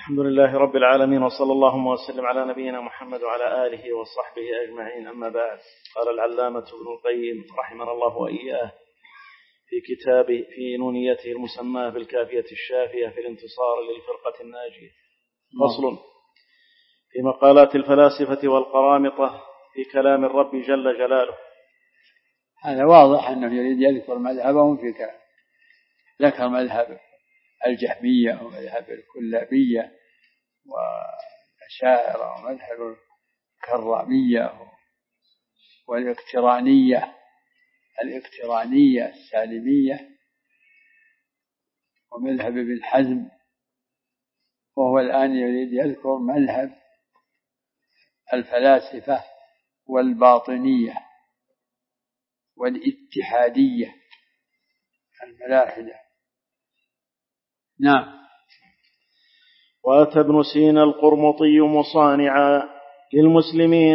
الحمد لله رب العالمين، وصلى اللهم وسلم على نبينا محمد وعلى آله وصحبه أجمعين. أما بعد، قال العلامة ابن القيم رحمه الله وإياه في كتابه في نونيته المسماة بالكافية الشافية في الانتصار للفرقة الناجية، فصل في مقالات الفلاسفة والقرامطة في كلام الرب جل جلاله. هذا واضح أنه يريد يذكر مذهبهم في كلام. ذكر مذهب الجهمية ومذهب الكلابية والأشاعرة ومذهب الكرامية والاقترانية السالمية ومذهب ابن حزم، وهو الآن يريد يذكر مذهب الفلاسفة والباطنية والاتحادية الملاحدة. نعم. وأتى ابن سينا القرمطي مصانعا للمسلمين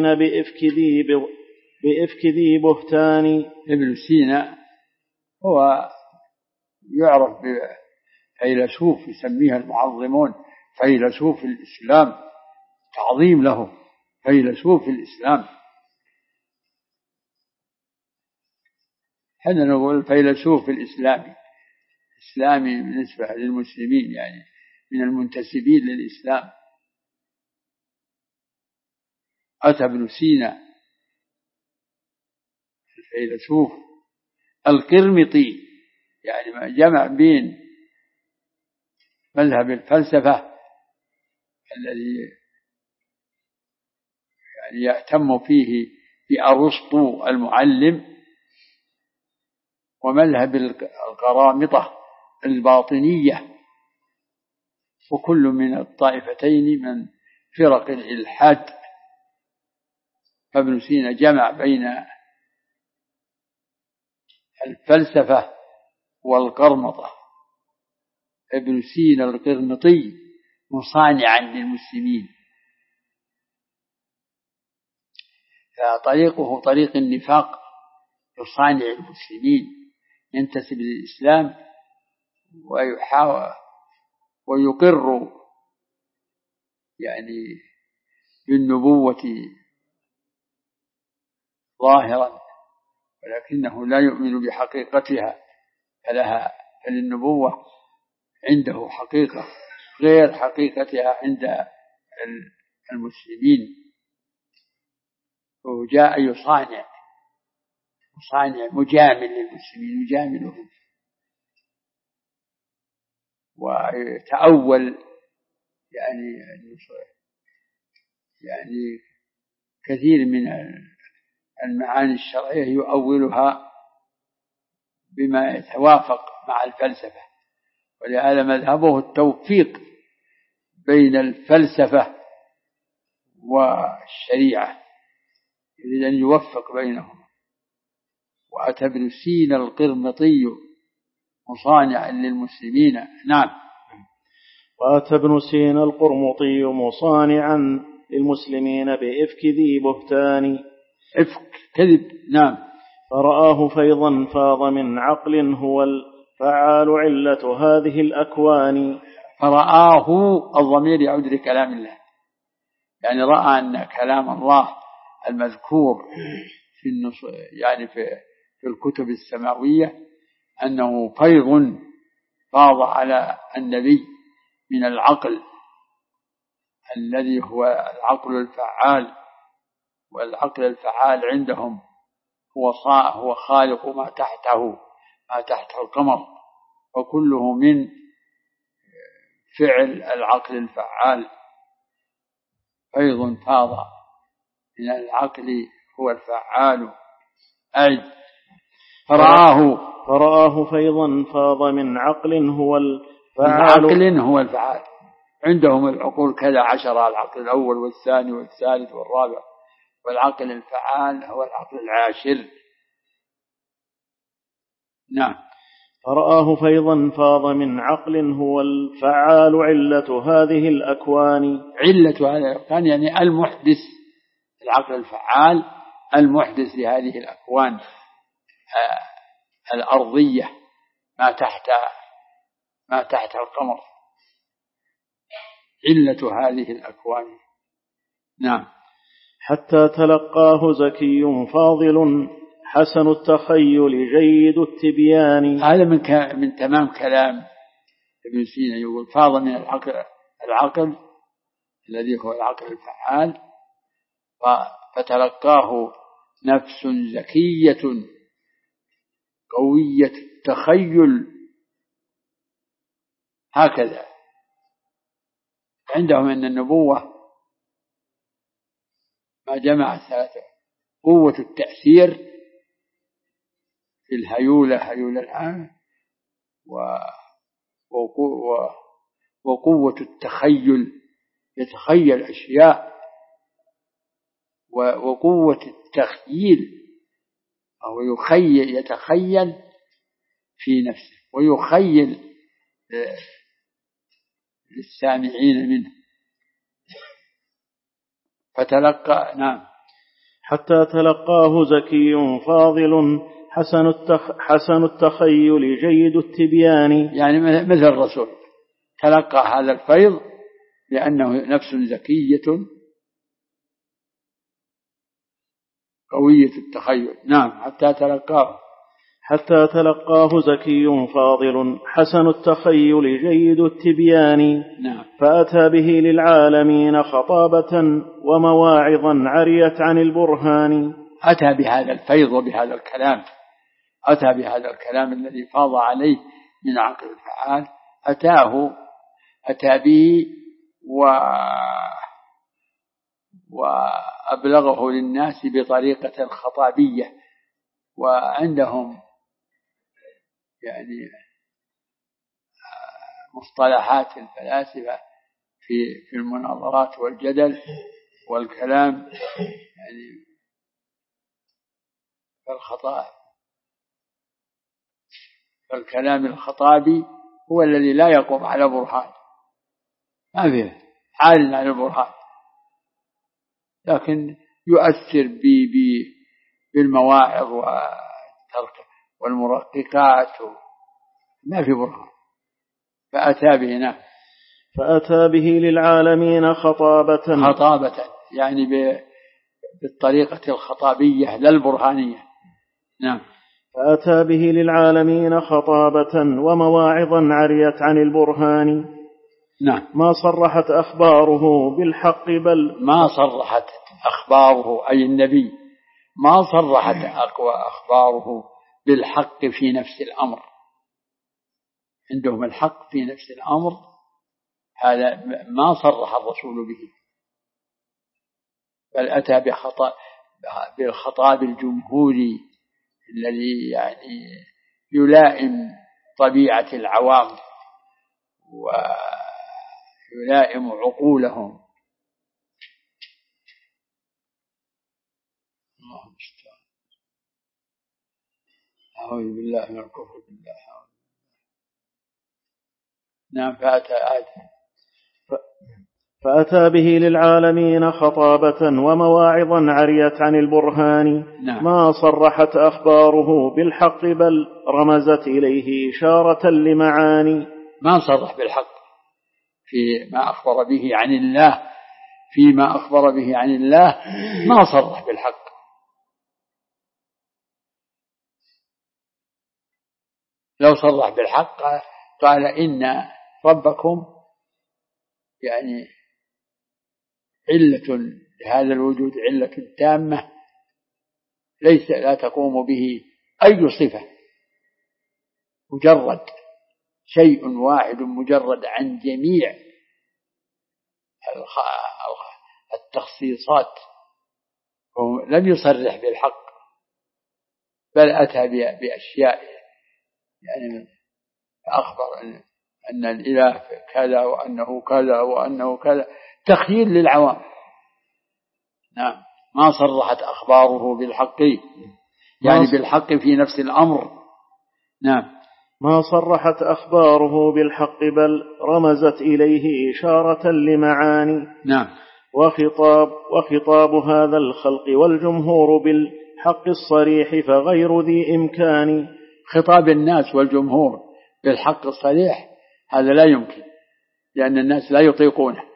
بإفك ذي بهتان. ابن سينا هو يعرف بفيلسوف يسميه المعظمون فيلسوف الإسلام، تعظيم له فيلسوف الإسلام. حنا نقول فيلسوف الإسلامي بالنسبة للمسلمين، يعني من المنتسبين للإسلام. أتى ابن سينا الفيلسوف القرمطي، يعني جمع بين مذهب الفلسفة الذي يعني يهتم فيه بأرسطو المعلم، ومذهب القرامطة الباطنية، وكل من الطائفتين من فرق الإلحاد. فابن سينا جمع بين الفلسفة والقرمطة. ابن سينا القرمطي مصانعا للمسلمين، فطريقه طريق النفاق، يصانع المسلمين، ينتسب للإسلام ويحاول ويقر يعني بالنبوة ظاهرا، ولكنه لا يؤمن بحقيقتها، فللنبوة عنده حقيقة غير حقيقتها عند المسلمين. وجاء يصانع مجامل للمسلمين، يجاملهم ويتأول يعني كثير من المعاني الشرعية يؤولها بما يتوافق مع الفلسفة. ولهذا مذهبه التوفيق بين الفلسفة والشريعة، يريد أن يوفق بينهم. وأتى ابن سينا القرمطي مصانعا للمسلمين. نعم. وأتى ابن سينا القرمطي مصانعا للمسلمين بإفك ذي بهتان. إفك كذب. نعم. فرآه فيضا فاض من عقل هو الفعال علة هذه الأكوان. فرآه الضمير يعود لكلام الله، يعني رأى أن كلام الله المذكور في الكتب السماوية أنه فيض فاض على النبي من العقل الذي هو العقل الفعال. والعقل الفعال عندهم هو خالق ما تحته القمر، وكله من فعل العقل الفعال. فيض فاض من العقل هو الفعال. أي فرآه فيضا فاض من عقل هو الفعال. عندهم العقول كذا 10، العقل الأول والثاني والثالث والرابع، والعقل الفعال هو العقل العاشر. نعم. فرآه فيضا فاض من عقل هو الفعال علة هذه الأكوان. علة هذه الأكوان يعني المحدث، العقل الفعال المحدث لهذه الأكوان الأرضية ما تحت القمر. علة هذه الأكوان. نعم. حتى تلقاه زكي فاضل حسن التخيل جيد التبيان. هذا من تمام كلام ابن سينا، يقول فاض من العقل الذي هو العقل الفعال، فتلقاه نفس زكية قوية التخيل. هكذا عندهم أن النبوة ما جمع ثلاثة: قوة التأثير في الهيولة العامة، وقوة التخيل يتخيل أشياء، وقوة التخييل أو يتخيل في نفسه ويخيل للسامعين منه. فتلقى. نعم. حتى تلقاه زكي فاضل حسن التخيل جيد التبيان. يعني مثل الرسول تلقى هذا الفيض لأنه نفس زكية قوية التخيل. نعم. حتى تلقاه زكي فاضل حسن التخيل جيد التبيان. نعم. فأتى به للعالمين خطابة ومواعظا عريت عن البرهان. أتى بهذا الفيض وبهذا الكلام، أتى بهذا الكلام الذي فاض عليه من عقل الفعال، أتى به وأبلغه للناس بطريقة خطابية. وعندهم يعني مصطلحات الفلاسفة في المناظرات والجدل والكلام، يعني فالكلام الخطابي هو الذي لا يقوم على برهان، ما فيه حال على البرهان، لكن يؤثر بالمواعظ والمرققات، ما في برهان. فأتى به للعالمين خطابة يعني بالطريقة الخطابية لا البرهانية. نعم. فأتى به للعالمين خطابة ومواعظا عريت عن البرهان. نعم. ما صرحت أخباره بالحق ما صرحت أخباره أي النبي ما صرحت أخباره بالحق في نفس الأمر. عندهم الحق في نفس الأمر، هذا ما صرح الرسول به، بل أتى بالخطاب الجمهوري الذي يعني يلائم طبيعة العوام ويلائم عقولهم. اللهم استعان. أعوذ بالله من الكفر بالله. نعم. فأتى به للعالمين خطابة ومواعظا عريت عن البرهان. نعم. ما صرحت أخباره بالحق بل رمزت إليه إشارة لمعاني. ما صرح بالحق فيما أخبر به عن الله، فيما أخبر به عن الله ما صرح بالحق. لو صرح بالحق قال إن ربكم يعني علة لهذا الوجود، علة تامة ليس لا تقوم به أي صفة، مجرد شيء واحد مجرد عن جميع التخصيصات. لم يصرح بالحق بل أتى بأشياء يعني أخبر أن الإله كذا وأنه كذا وأنه كذا، تخيل للعوام. نعم. ما صرحت أخباره بالحق يعني بالحق في نفس الأمر. نعم. ما صرحت أخباره بالحق بل رمزت إليه إشارة لمعاني. نعم. وخطاب هذا الخلق والجمهور بالحق الصريح فغير ذي إمكان. خطاب الناس والجمهور بالحق الصريح هذا لا يمكن، لأن الناس لا يطيقونه.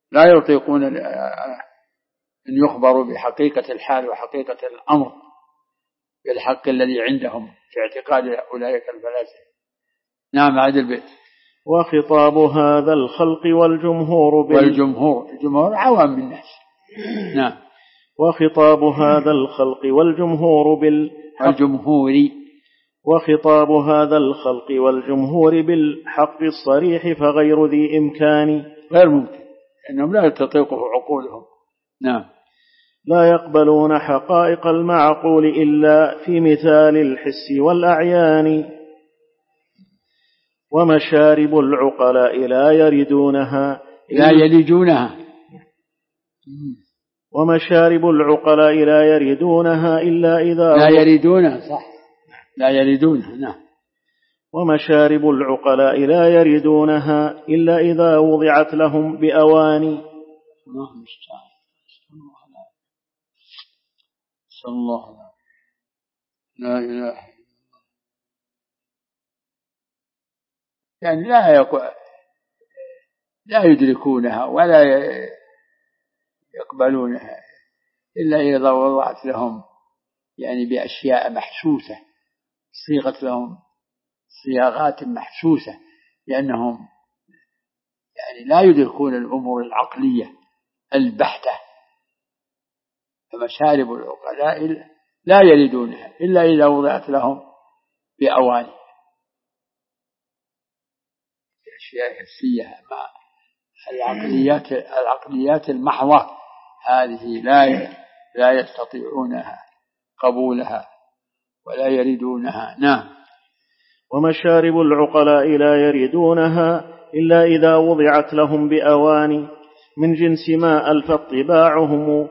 لا يطيقون أن يخبروا بحقيقة الحال وحقيقة الأمر بالحق الذي عندهم في اعتقاد أولئك الفلاسفة. نعم عاد البيت. وخطاب هذا الخلق الجمهور عوام الناس. نعم. وخطاب هذا الخلق وخطاب هذا الخلق والجمهور بالحق الصريح فغير ذي إمكان، غير ممكن، إنهم لا تطيقه عقولهم. نعم. لا يقبلون حقائق المعقول إلا في مثال الحس والأعيان، ومشارب العقلاء لا يلجونها ومشارب العقلاء لا يردونها إلا إذا لا يردونها صح لا يردونها. نعم. ومشارب العقلاء لا يردونها إلا إذا وضعت لهم بأواني. الله المستعان. صلى الله عليه وسلم. لا إله إلا الله. يعني لا يدركونها ولا يقبلونها إلا إذا وضعت لهم يعني بأشياء محسوسة، صيغت لهم صياغات محسوسة، لأنهم يعني لا يدركون الأمور العقلية البحتة. فمشارب العقلاء لا يردونها إلا إذا وضعت لهم بأواني، أشياء حسية. مع العقليات المحضة هذه لا يستطيعونها قبولها ولا يردونها. نعم. ومشارب العقلاء لا يردونها إلا إذا وضعت لهم بأواني من جنس ما ألفت طباعهم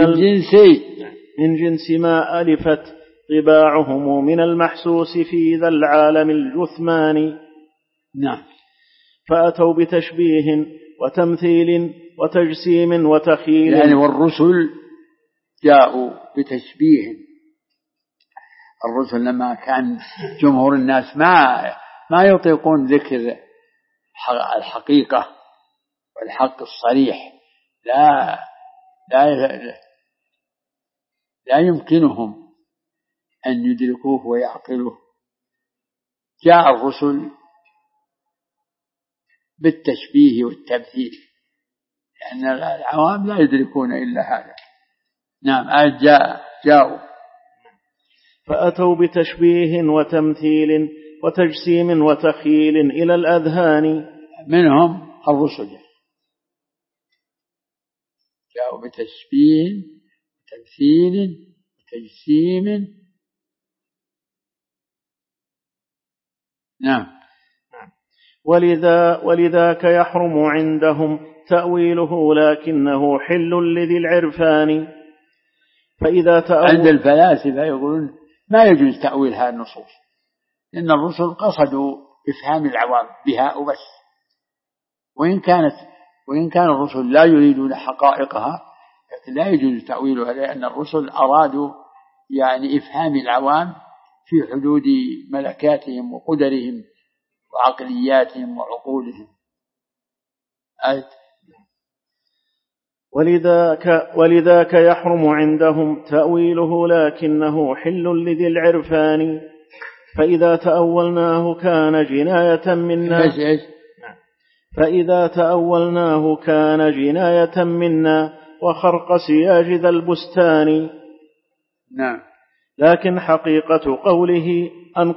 من جنس ما ألفت طباعهم من المحسوس في ذا العالم الجثمان. نعم. فأتوا بتشبيه وتمثيل وتجسيم وتخيل. يعني والرسل جاءوا بتشبيه. الرسل لما كان جمهور الناس ما يطيقون ذكر الحقيقة والحق الصريح، لا يمكنهم أن يدركوه ويعقلوه. جاء الرسل بالتشبيه والتمثيل، لأن العوام لا يدركون إلا هذا. نعم. جاءوا فأتوا بتشبيه وتمثيل وتجسيم وتخيل إلى الأذهان. منهم الرسل جاءوا بتشبيه وتمثيل وتجسيم. نعم. ولذاك يحرم عندهم تأويله لكنه حل لذي العرفان. عند الفلاسفة يقولون ما يجوز تأويل هذه النصوص، إن الرسل قصدوا إفهام العوام بها وبس، وإن كان الرسل لا يريدون حقائقها لكن لا يجوز تأويلها، لأن الرسل أرادوا يعني إفهام العوام في حدود ملكاتهم وقدرهم وعقلياتهم وعقولهم. ولذاك يحرم عندهم تأويله لكنه حل لذي العرفان. فإذا تأولناه كان جناية منا وخرق سياج ذا البستان. نعم. لكن حقيقة قوله أن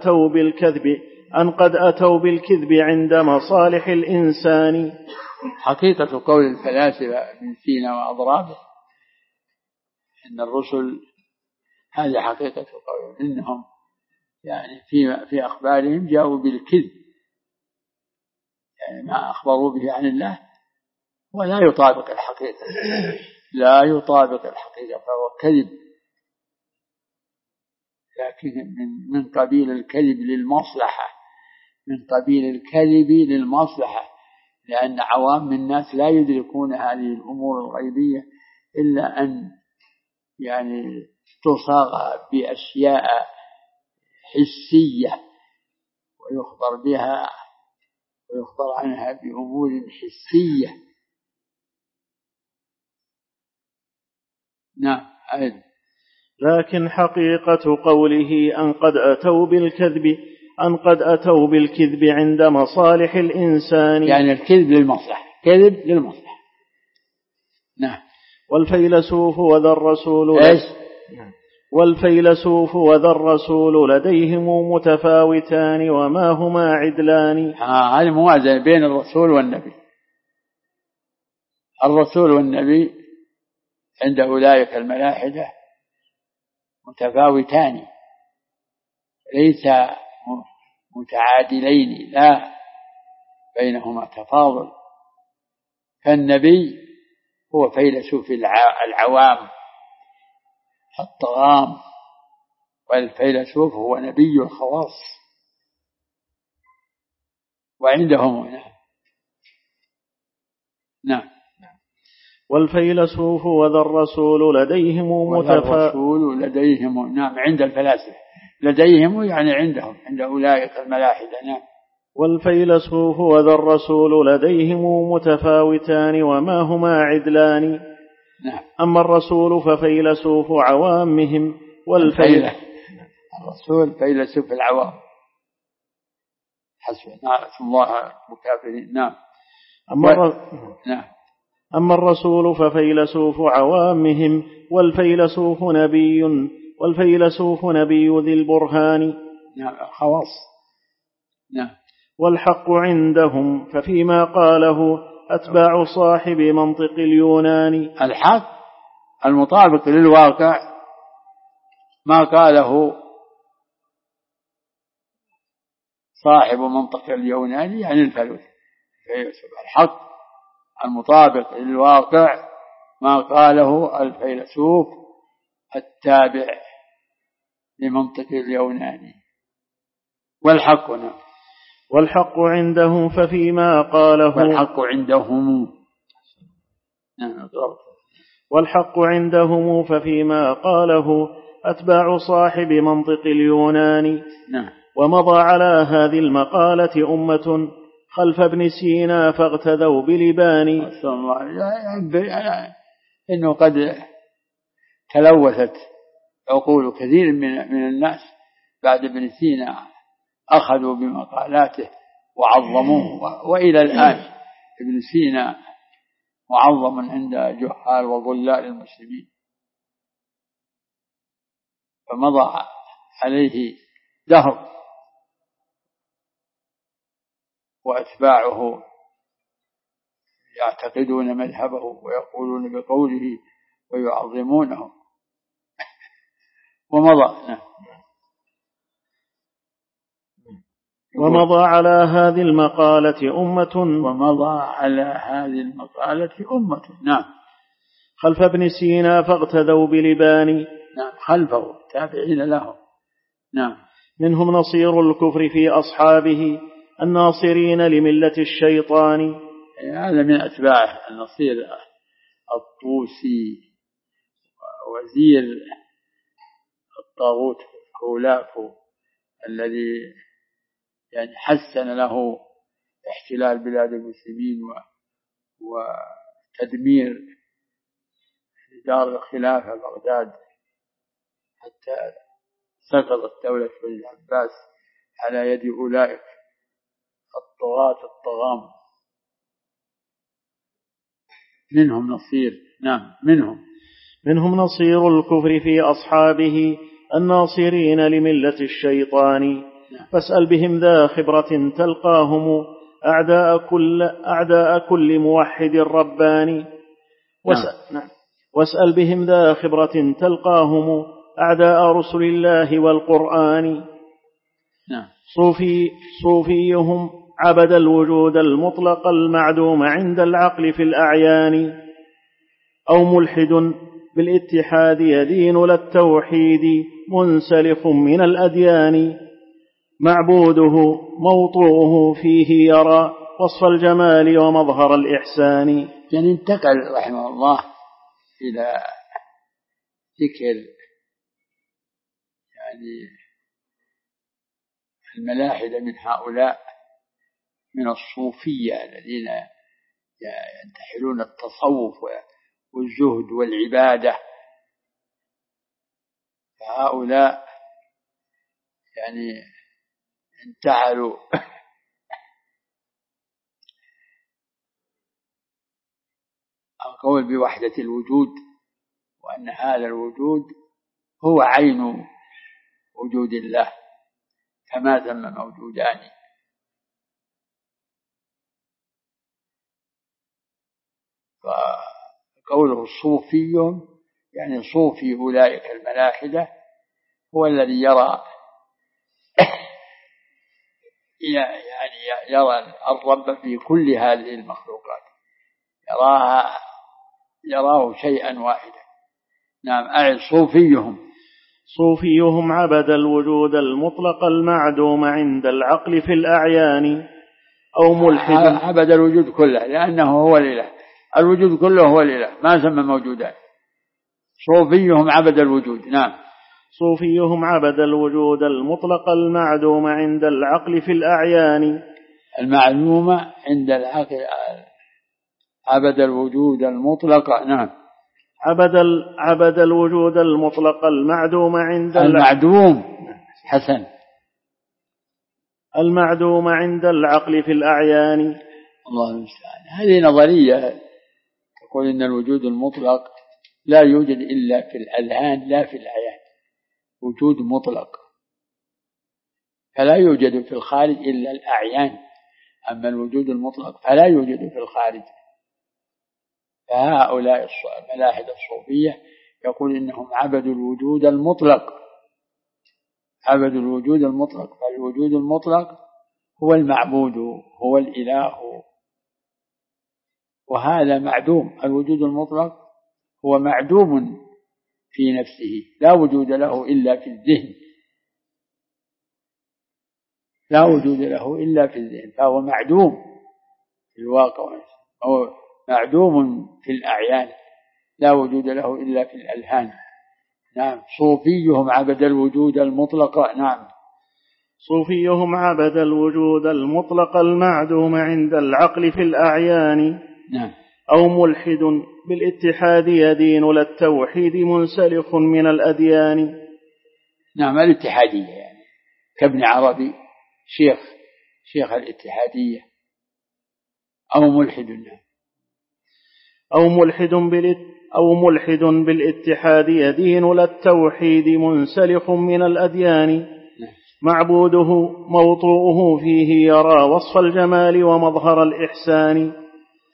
قد أتوا بالكذب عند مصالح الإنسان. حقيقة قول الفلاسفة ابن سينا وأضرابه إن الرسل هذه حقيقة قول، إنهم يعني في أخبارهم جاءوا بالكذب، يعني ما أخبروا به عن الله ولا يطابق الحقيقة، فهو كذب، لكن من قبيل الكذب للمصلحة، لأن عوام الناس لا يدركون هذه الأمور الغيبية إلا أن يعني تصاغ بأشياء حسية ويخبر عنها بأمور حسية، نعم أيضا. لكن حقيقة قوله أن قد أتوا بالكذب عند مصالح الإنسان، يعني الكذب للمصلحة، كذب للمصلحة. نعم. والفيلسوف وذا الرسول إيش؟ والفيلسوف وذا الرسول لديهم متفاوتان وما هما عدلان. هذه موازنة بين الرسول والنبي. الرسول والنبي عند أولئك الملاحدة متفاوتان ليس متعادلين، لا بينهما تفاضل. فالنبي هو فيلسوف العوام الطغام، والفيلسوف هو نبي الخواص. وعندهم نعم. والفيلسوف وذا الرسول لديهم نعم عند الفلاسفة لديهم يعني عندهم، عند أولئك الملاحدة. نعم. والفيلسوف وذا الرسول لديهم متفاوتان وما هما عدلان. نعم. أما الرسول ففيلسوف عوامهم الرسول فيلسوف العوام حسب نعرف الله مكافرين. نعم. أما الرسول ففيلسوف عوامهم والفيلسوف نبي ذي البرهان. نعم خواص. نعم. والحق عندهم ففيما قاله أتباع صاحب منطق اليونان. الحق المطابق للواقع ما قاله صاحب منطق اليوناني يعني الفيلسوف. الحق المطابق للواقع ما قاله الفيلسوف التابع لمنطق اليوناني. والحق عندهم ففيما قاله والحق عندهم ففيما قاله أتباع صاحب منطق اليونان. ومضى على هذه المقالة أمة خلف ابن سينا فاغتذوا بلبان. إنه قد تلوثت عقول كثير من الناس بعد ابن سينا، أخذوا بمقالاته وعظموه، وإلى الآن ابن سينا معظم عند جهال وضلال المسلمين. فمضى عليه دهر وأتباعه يعتقدون مذهبه ويقولون بقوله ويعظمونه. ومضى على هذه المقالة أمة نعم خلف ابن سينا فاغتدوا بلبان. نعم خلفه تابعين له. نعم. منهم نصير الكفر في أصحابه الناصرين لملة الشيطان. هذا من أتباعه النصير الطوسي وزير الطاغوت كولافو الذي يعني حسن له احتلال بلاد المسلمين وتدمير دار الخلافة بغداد حتى سقطت دولة العباس على يد أولئك الطغاة الطغام. منهم نصير. نعم. منهم نصير الكفر في أصحابه الناصرين لملة الشيطان. فاسأل بهم ذا خبرة تلقاهم أعداء كل موحد رباني. واسأل بهم ذا خبرة تلقاهم أعداء رسل الله والقرآن. صوفيهم عبد الوجود المطلق المعدوم عند العقل في الأعيان، أو ملحد بالاتحاد يدين للتوحيد منسلخ من الأديان، معبوده موطوه فيه يرى وصف الجمال ومظهر الإحسان. يعني انتقل رحمه الله إلى ذكر يعني الملاحدة من هؤلاء من الصوفية الذين ينتحلون التصوف والزهد والعبادة فهؤلاء يعني انتحلوا القول بوحدة الوجود، وأن هذا الوجود هو عين وجود الله كما ثم موجودان. فقوله صوفي يعني صوفي أولئك الملاحدة هو الذي يرى يعني يرى الرب في كل هذه المخلوقات، يراه شيئا واحدا. نعم. أعد صوفيهم عبد الوجود المطلق المعدوم عند العقل في الأعيان أو ملحد. عبد الوجود كله لأنه هو الإله، الوجود كله هو الإله ما سمى موجودات. صوفيهم عبد الوجود. نعم. صوفيهم عبد الوجود المطلق المعدوم عند العقل في الأعيان. المعلومة عند العقل. عبد الوجود المطلق. نعم. عبد الوجود المطلق المعدوم عند المعدوم. حسن. المعدوم عند العقل في الأعيان. الله المستعان. هذه نظرية تقول إن الوجود المطلق لا يوجد إلا في الأذهان لا في الأعيان، وجود مطلق فلا يوجد في الخارج إلا الأعيان، أما الوجود المطلق فلا يوجد في الخارج. فهؤلاء الملاحدة الصوفية يقول إنهم عبدوا الوجود المطلق، عبدوا الوجود المطلق، فالوجود المطلق هو المعبود هو الإله، وهذا معدوم. الوجود المطلق هو معدوم في نفسه لا وجود له إلا في الذهن، لا وجود له إلا في الذهن، فهو معدوم في الواقع، هو معدوم في الأعيان لا وجود له إلا في الأذهان. نعم. صوفيهم عبد الوجود المطلق. نعم. صوفيهم عبد الوجود المطلق المعدوم عند العقل في الأعيان. نعم. أو ملحد بالاتحاد يدين للتوحيد منسلخ من الأديان. نعم. الاتحادية يعني كابن عربي شيخ الاتحادية. أو ملحد. أو ملحد بالاتحاد يدين للتوحيد منسلخ من الأديان. معبوده موطوءه فيه يرى وصف الجمال ومظهر الإحسان.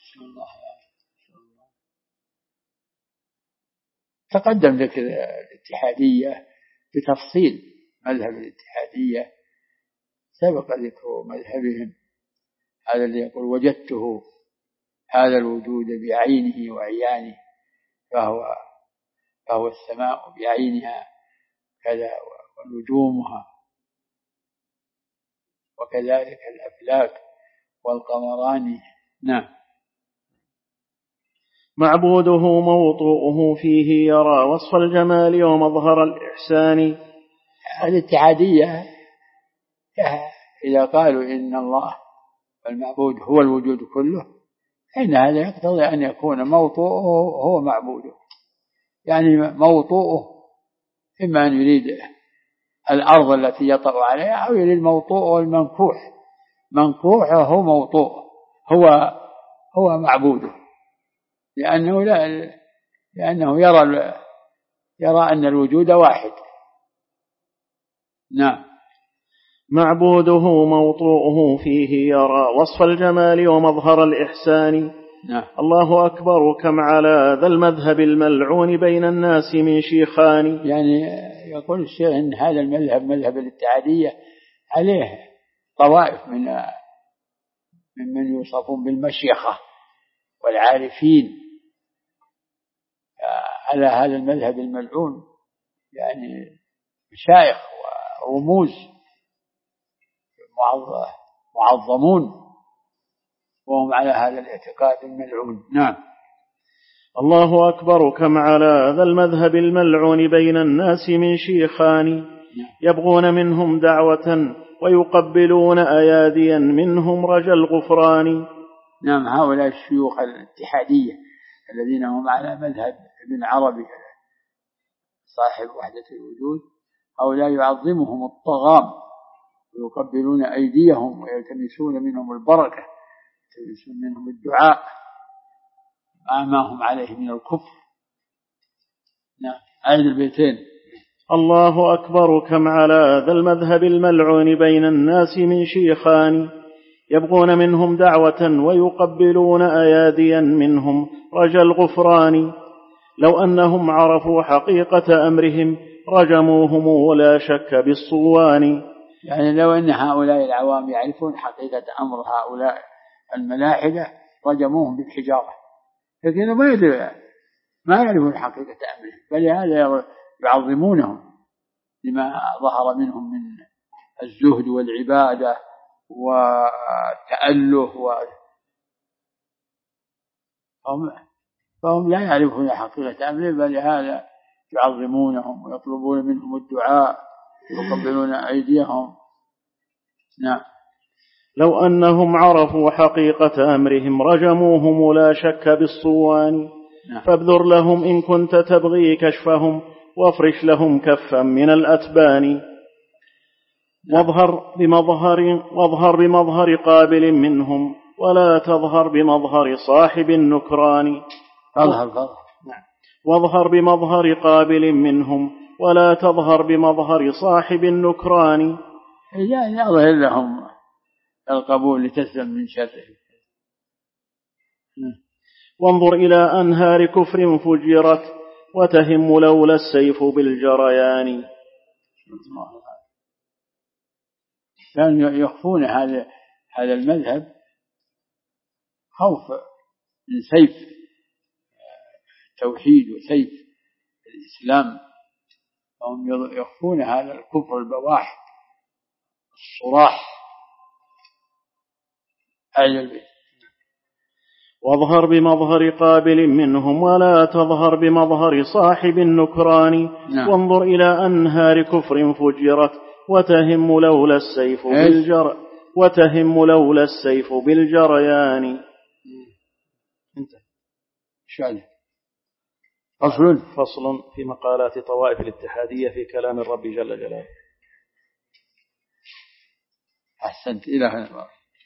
تقدم ذكر الاتحادية بتفصيل. مذهب الاتحادية سبق ذكر مذهبهم، هذا اللي يقول وجدته هذا الوجود بعينه وعيانه، فهو السماء بعينها كذا ونجومها، وكذلك الأفلاك والقمران. نعم. معبوده موطوءه فيه يرى وصف الجمال ومظهر الإحسان. الاتحادية إذا قالوا إن الله المعبود هو الوجود كله، إن هذا يقتضي أن يكون موطوءه هو معبوده، يعني موطوءه إما أن يريد الأرض التي يطأ عليها أو يريد موطوءه المنكوح، منكوحه هو موطوءه هو معبوده، لأنه يرى أن الوجود واحد. نعم. معبوده موطوءه فيه يرى وصف الجمال ومظهر الإحسان. نعم. الله أكبر كم على ذا المذهب الملعون بين الناس من شيخان. يعني يقول الشيخ إن هذا المذهب مذهب الاتحادية عليه طوائف من يوصفون بالمشيخة والعارفين على هذا المذهب الملعون، يعني مشايخ ورموز معظمون وهم على هذا الاعتقاد الملعون. نعم. الله أكبر كم على ذا المذهب الملعون بين الناس من شيخان. يبغون منهم دعوة ويقبلون أياديا منهم رجا الغفران. نعم. هؤلاء الشيوخ الاتحادية الذين هم على مذهب ابن عربي صاحب وحدة الوجود، هؤلاء يعظمهم الطغام ويقبلون أيديهم ويلتمسون منهم البركة، يلتمسون منهم الدعاء ما هم عليه من الكفر. نعم. أعد البيتين. الله أكبر كم على ذا المذهب الملعون بين الناس من شيخان، يبغون منهم دعوة ويقبلون أياديا منهم رجا الغفران. لو أنهم عرفوا حقيقة أمرهم رجموهم ولا شك بالصوان. يعني لو أن هؤلاء العوام يعرفون حقيقة أمر هؤلاء الملاحدة رجموهم بالحجارة، لكن ما يعرفون حقيقة أمرهم، بل هذا يعظمونهم لما ظهر منهم من الزهد والعبادة والتأله فهم لا يعرفون حقيقة أمرهم، بل هذا يعظمونهم ويطلبون منهم الدعاء ويقبلون أيديهم. نعم. لو أنهم عرفوا حقيقة أمرهم رجموهم لا شك بالصوان. نعم. فابذر لهم إن كنت تبغي كشفهم وافرش لهم كفا من الأتبان. واظهر بمظهر قابل منهم ولا تظهر بمظهر صاحب النكران. واظهر بمظهر قابل منهم ولا تظهر بمظهر صاحب النكران. يعني أظهر لهم القبول لتسلم من شره. وانظر إلى أنهار كفر فجرت وتهم لولا السيف بالجريان. كانوا يخفون هذا المذهب خوف من سيف التوحيد وسيف الإسلام، فهم يخفون هذا الكفر البواح الصراح. واظهر بمظهر قابل منهم ولا تظهر بمظهر صاحب النكران. نعم. وانظر إلى أنهار كفر فجرت وتهم لولا السيف بالجريان. فصل في مقالات طوائف الاتحادية في كلام الرب جل جلاله. أحسنت. إلى هنا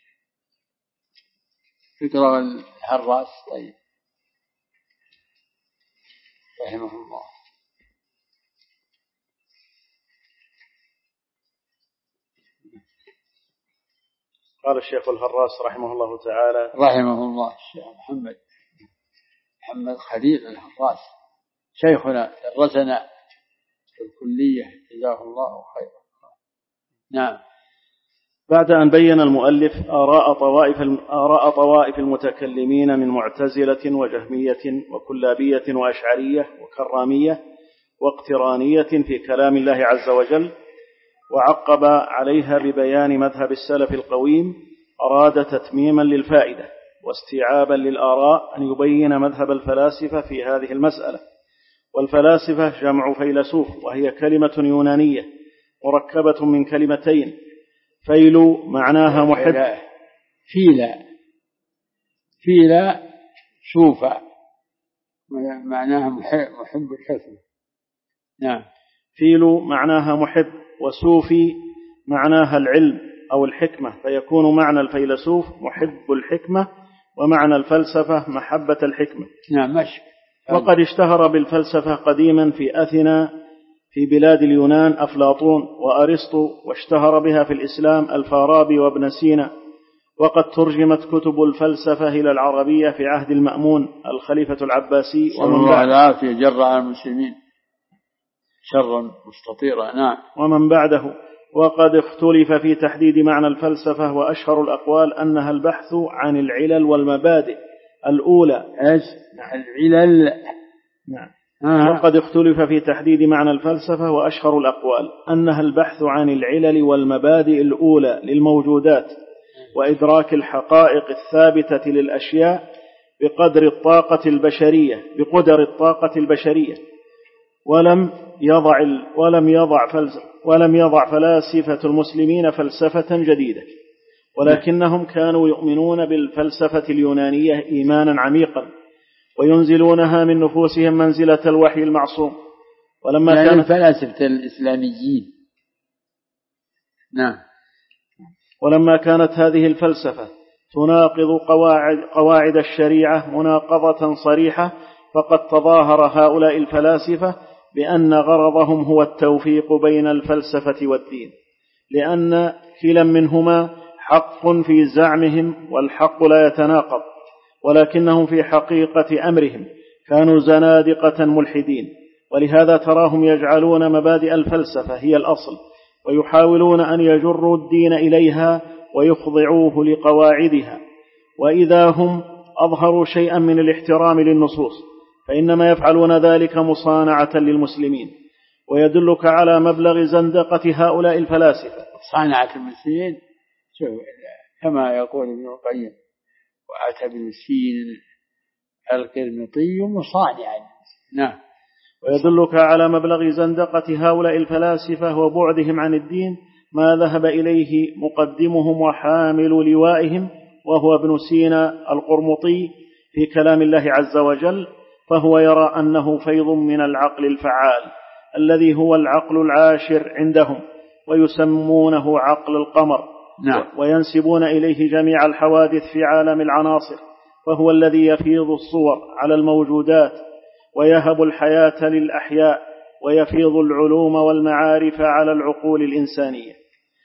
فكرة الحراس. طيب رحمه الله. قال الشيخ الهراس رحمه الله تعالى رحمه الله الشيخ محمد خليل الهراس شيخنا درسنا في الكلية جزاه الله خيرا. نعم. بعد أن بين المؤلف آراء طوائف المتكلمين من معتزلة وجهمية وكلابية وأشعرية وكرامية واقترانية في كلام الله عز وجل، وعقب عليها ببيان مذهب السلف القويم، أراد تتميما للفائدة واستيعابا للآراء أن يبين مذهب الفلاسفة في هذه المسألة. والفلاسفة جمع فيلسوف، وهي كلمة يونانية مركبة من كلمتين، فيل معناها محب، فيلا سوفا معناها محب الحكمة. نعم. فيل معناها محب، وسوفي معناها العلم أو الحكمة، فيكون معنى الفيلسوف محب الحكمة، ومعنى الفلسفة محبة الحكمة. نعم ماشي. وقد اشتهر بالفلسفة قديما في أثينا في بلاد اليونان أفلاطون وأرسطو، واشتهر بها في الإسلام الفارابي وابن سينا. وقد ترجمت كتب الفلسفة إلى العربية في عهد المأمون الخليفة العباسي جرى المسلمين شرا مستطيرا. نعم. ومن بعده. وقد اختلف في تحديد معنى الفلسفة، وأشهر الأقوال أنها البحث عن العلل والمبادئ الأولى. العلل. نعم. وقد اختلف في تحديد معنى الفلسفة، وأشهر الأقوال أنها البحث عن العلل والمبادئ الأولى للموجودات، وإدراك الحقائق الثابتة للأشياء بقدر الطاقة البشرية. ولم يضع فلاسفة المسلمين فلسفة جديدة، ولكنهم كانوا يؤمنون بالفلسفة اليونانية إيمانا عميقا، وينزلونها من نفوسهم منزلة الوحي المعصوم، ولما يعني كانت الفلاسفة الإسلاميين. نعم. ولما كانت هذه الفلسفة تناقض قواعد الشريعة مناقضة صريحة، فقد تظاهر هؤلاء الفلاسفة بأن غرضهم هو التوفيق بين الفلسفة والدين، لأن كلا منهما حق في زعمهم، والحق لا يتناقض، ولكنهم في حقيقة أمرهم كانوا زنادقة ملحدين. ولهذا تراهم يجعلون مبادئ الفلسفة هي الأصل، ويحاولون أن يجروا الدين إليها ويخضعوه لقواعدها. وإذا هم أظهروا شيئا من الاحترام للنصوص فإنما يفعلون ذلك مصانعة للمسلمين. ويدلك على مبلغ زندقة هؤلاء الفلاسفة صانعة المسلمين، كما يقول ابن القيم: وأتى بالمسكين القرمطي مصانعا. نعم. ويدلك على مبلغ زندقة هؤلاء الفلاسفة وبعدهم عن الدين ما ذهب إليه مقدمهم وحامل لوائهم، وهو ابن سينا القرمطي، في كلام الله عز وجل، فهو يرى أنه فيض من العقل الفعال الذي هو العقل العاشر عندهم، ويسمونه عقل القمر. نعم. وينسبون إليه جميع الحوادث في عالم العناصر، فهو الذي يفيض الصور على الموجودات ويهب الحياة للأحياء ويفيض العلوم والمعارف على العقول الإنسانية.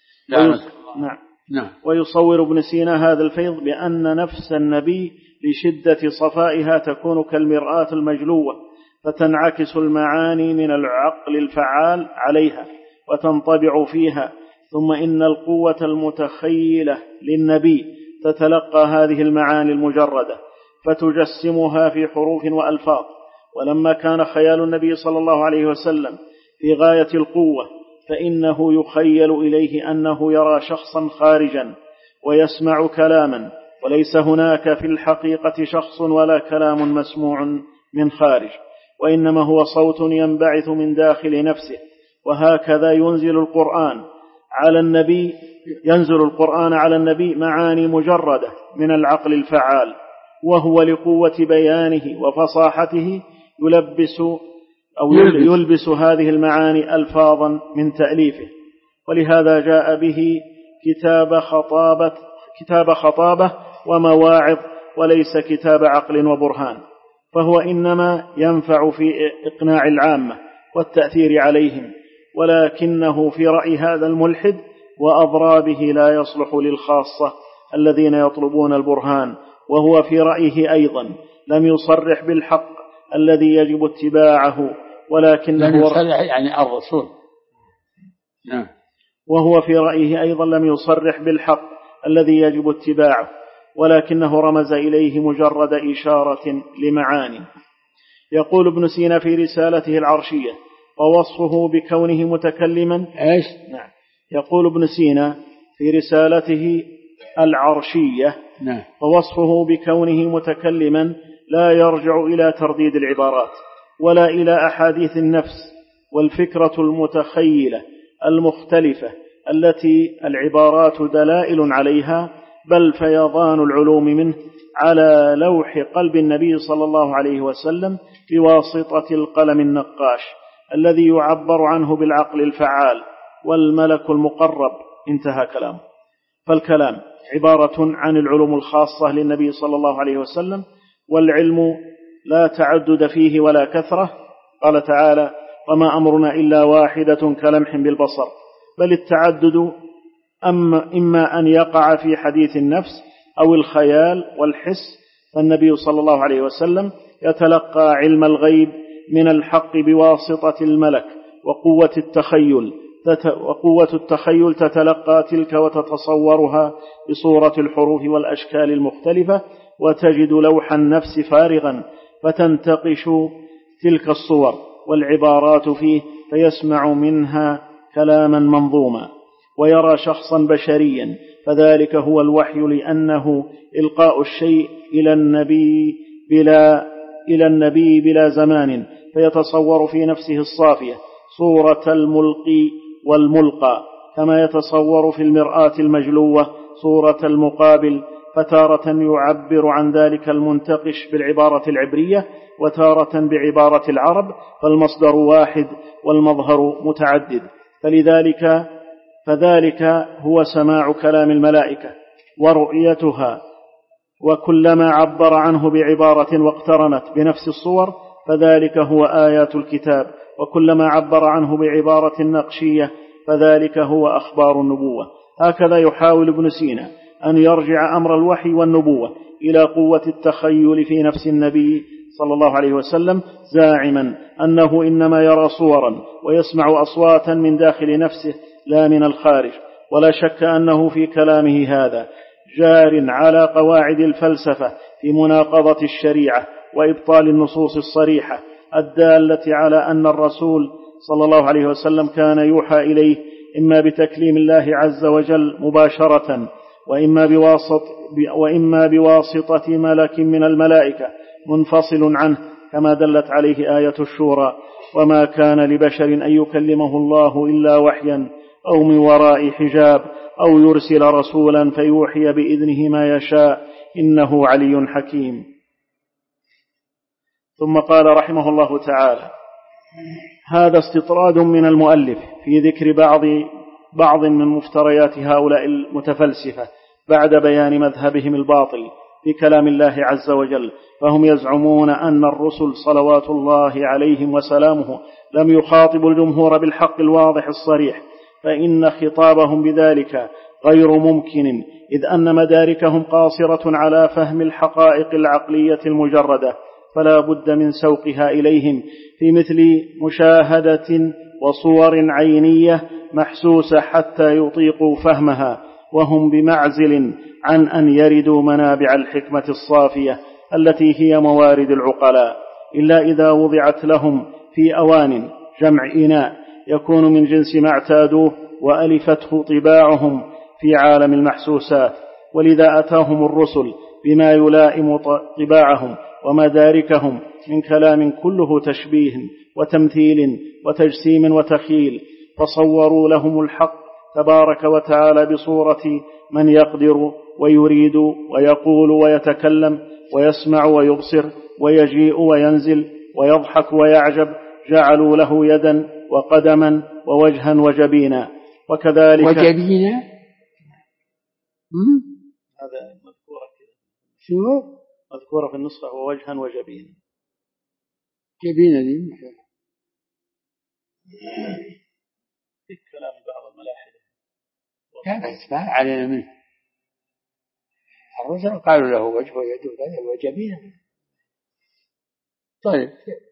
نعم. ويصور ابن سينا هذا الفيض بأن نفس النبي لشدة صفائها تكون كالمرآة المجلوة، فتنعكس المعاني من العقل الفعال عليها وتنطبع فيها، ثم إن القوة المتخيلة للنبي تتلقى هذه المعاني المجردة فتجسمها في حروف وألفاظ. ولما كان خيال النبي صلى الله عليه وسلم في غاية القوة فإنه يخيل إليه أنه يرى شخصا خارجا ويسمع كلاما، وليس هناك في الحقيقة شخص ولا كلام مسموع من خارج، وإنما هو صوت ينبعث من داخل نفسه. وهكذا ينزل القرآن على النبي معاني مجردة من العقل الفعال، وهو لقوة بيانه وفصاحته يلبس هذه المعاني ألفاظا من تأليفه. ولهذا جاء به كتاب خطابة ومواعظ، وليس كتاب عقل وبرهان، فهو إنما ينفع في إقناع العامة والتأثير عليهم، ولكنه في رأي هذا الملحد وأضرابه لا يصلح للخاصة الذين يطلبون البرهان. وهو في رأيه أيضا لم يصرح بالحق الذي يجب اتباعه، ولكنه لم يصرح يعني الرسول. نعم. وهو في رأيه أيضا لم يصرح بالحق الذي يجب اتباعه، ولكنه رمز إليه مجرد إشارة لمعاني. يقول ابن سينا في رسالته العرشية ووصفه بكونه متكلما. نعم. يقول ابن سينا في رسالته العرشية ووصفه بكونه متكلما لا يرجع إلى ترديد العبارات ولا إلى أحاديث النفس والفكرة المتخيلة المختلفة التي العبارات دلائل عليها، بل فيضان العلوم منه على لوح قلب النبي صلى الله عليه وسلم بواسطة القلم النقاش الذي يعبر عنه بالعقل الفعال والملك المقرب. انتهى كلامه. فالكلام عبارة عن العلوم الخاصة للنبي صلى الله عليه وسلم، والعلم لا تعدد فيه ولا كثرة. قال تعالى: وما أمرنا إلا واحدة كلمح بالبصر. بل التعدد إما أن يقع في حديث النفس أو الخيال والحس، فالنبي صلى الله عليه وسلم يتلقى علم الغيب من الحق بواسطة الملك، وقوة التخيل تتلقى تلك وتتصورها بصورة الحروف والأشكال المختلفة، وتجد لوح النفس فارغا فتنتقش تلك الصور والعبارات فيه، فيسمع منها كلاما منظوما ويرى شخصا بشريا، فذلك هو الوحي، لأنه إلقاء الشيء إلى النبي بلا زمان، فيتصور في نفسه الصافية صورة الملقي والملقى، كما يتصور في المرآة المجلوة صورة المقابل، فتارة يعبر عن ذلك المنتقش بالعبارة العبرية وتارة بعبارة العرب، فالمصدر واحد والمظهر متعدد. فذلك هو سماع كلام الملائكة ورؤيتها، وكلما عبر عنه بعبارة واقترنت بنفس الصور فذلك هو آيات الكتاب، وكلما عبر عنه بعبارة نقشية فذلك هو أخبار النبوة. هكذا يحاول ابن سينا أن يرجع أمر الوحي والنبوة إلى قوة التخيل في نفس النبي صلى الله عليه وسلم، زاعما أنه إنما يرى صورا ويسمع أصواتا من داخل نفسه لا من الخارج. ولا شك أنه في كلامه هذا جار على قواعد الفلسفة في مناقضة الشريعة وإبطال النصوص الصريحة الدالة على أن الرسول صلى الله عليه وسلم كان يوحى إليه إما بتكليم الله عز وجل مباشرة وإما بواسطة ملك من الملائكة منفصل عنه، كما دلت عليه آية الشورى: وما كان لبشر أن يكلمه الله إلا وحيا أو من وراء حجاب أو يرسل رسولا فيوحي بإذنه ما يشاء إنه علي حكيم. ثم قال رحمه الله تعالى: هذا استطراد من المؤلف في ذكر بعض من مفتريات هؤلاء المتفلسفة بعد بيان مذهبهم الباطل في كلام الله عز وجل. فهم يزعمون أن الرسل صلوات الله عليهم وسلامه لم يخاطبوا الجمهور بالحق الواضح الصريح، فإن خطابهم بذلك غير ممكن، إذ أن مداركهم قاصرة على فهم الحقائق العقلية المجردة، فلا بد من سوقها إليهم في مثل مشاهدة وصور عينية محسوسة حتى يطيقوا فهمها، وهم بمعزل عن أن يردوا منابع الحكمة الصافية التي هي موارد العقلاء، إلا إذا وضعت لهم في أوان جمع إناء يكون من جنس ما اعتادوه وألفته طباعهم في عالم المحسوسات. ولذا أتاهم الرسل بما يلائم طباعهم ومداركهم من كلام كله تشبيه وتمثيل وتجسيم وتخيل، فصوروا لهم الحق تبارك وتعالى بصورة من يقدر ويريد ويقول ويتكلم ويسمع ويبصر ويجيء وينزل ويضحك ويعجب، جعلوا له يدا وقدما ووجها وجبينا. وكذلك وجبينا هذا مذكورة كده، شو مذكورة في النسخة ووجها وجبينا. جبينا دي في كلام بعض الملاحدة كان اسمع علينا منه. الرسل قالوا له وجه ويده وجبينا. طيب.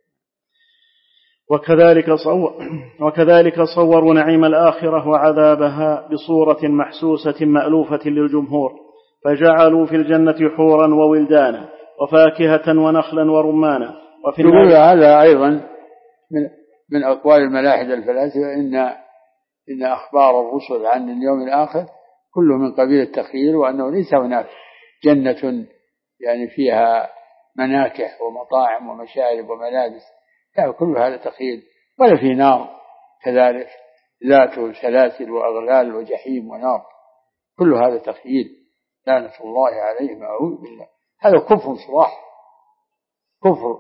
وكذلك صوروا نعيم الآخرة وعذابها بصورة محسوسة مألوفة للجمهور، فجعلوا في الجنة حورا وولدانا وفاكهة ونخلا ورمانا. وفي يقول هذا أيضا من أقوال الملاحدة الفلاسفة إن أخبار الرسل عن اليوم الآخر كله من قبيل التخيل، وأنه ليس هناك جنة يعني فيها مناكح ومطاعم ومشارب وملابس، لا، كل هذا تخيل. ولا في نار كذلك ذات سلاسل وأغلال وجحيم ونار، كل هذا تخيل، لعنة الله عليهم أعوذ بالله. هذا كفر صراح، كفر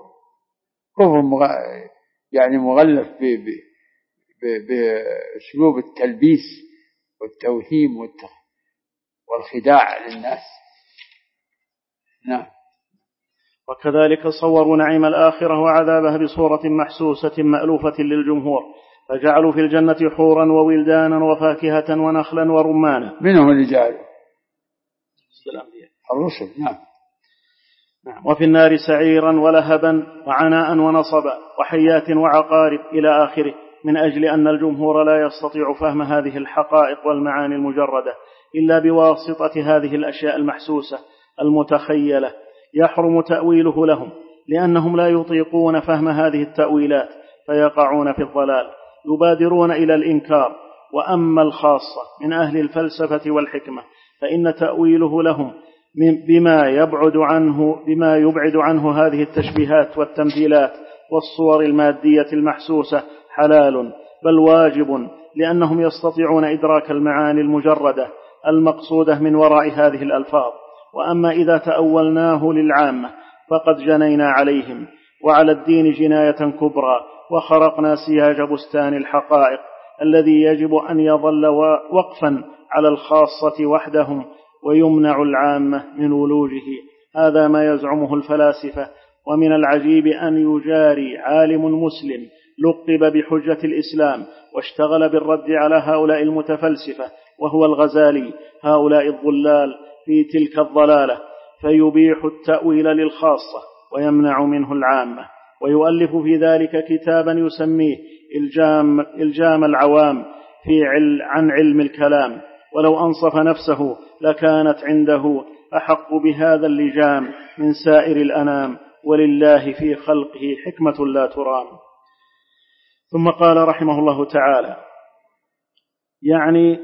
يعني مغلف بأسلوب التلبيس والتوهيم والخداع للناس. نعم. وكذلك صوروا نعيم الآخرة وعذابها بصورة محسوسة مألوفة للجمهور، فجعلوا في الجنة حورا وولدانا وفاكهة ونخلا ورمانا. منهم اللي جعلوا الرسل. نعم. وفي النار سعيرا ولهبا وعناء ونصبا وحيات وعقارب إلى آخره، من أجل أن الجمهور لا يستطيع فهم هذه الحقائق والمعاني المجردة إلا بواسطة هذه الأشياء المحسوسة المتخيلة، يحرم تأويله لهم، لأنهم لا يطيقون فهم هذه التأويلات فيقعون في الضلال، يبادرون إلى الإنكار. وأما الخاصة من أهل الفلسفة والحكمة فإن تأويله لهم بما يبعد عنه هذه التشبيهات والتمثيلات والصور المادية المحسوسة حلال، بل واجب، لأنهم يستطيعون إدراك المعاني المجردة المقصودة من وراء هذه الألفاظ، وأما إذا تأولناه للعامة فقد جنينا عليهم وعلى الدين جناية كبرى، وخرقنا سياج بستان الحقائق الذي يجب أن يظل وقفا على الخاصة وحدهم ويمنع العامة من ولوجه. هذا ما يزعمه الفلاسفة. ومن العجيب أن يجاري عالم مسلم لقب بحجة الإسلام واشتغل بالرد على هؤلاء المتفلسفة وهو الغزالي، هؤلاء الضلال في تلك الضلالة، فيبيح التأويل للخاصة ويمنع منه العامة، ويؤلف في ذلك كتابا يسميه إلجام العوام عن علم الكلام. ولو أنصف نفسه لكانت عنده أحق بهذا اللجام من سائر الأنام، ولله في خلقه حكمة لا ترام. ثم قال رحمه الله تعالى: يعني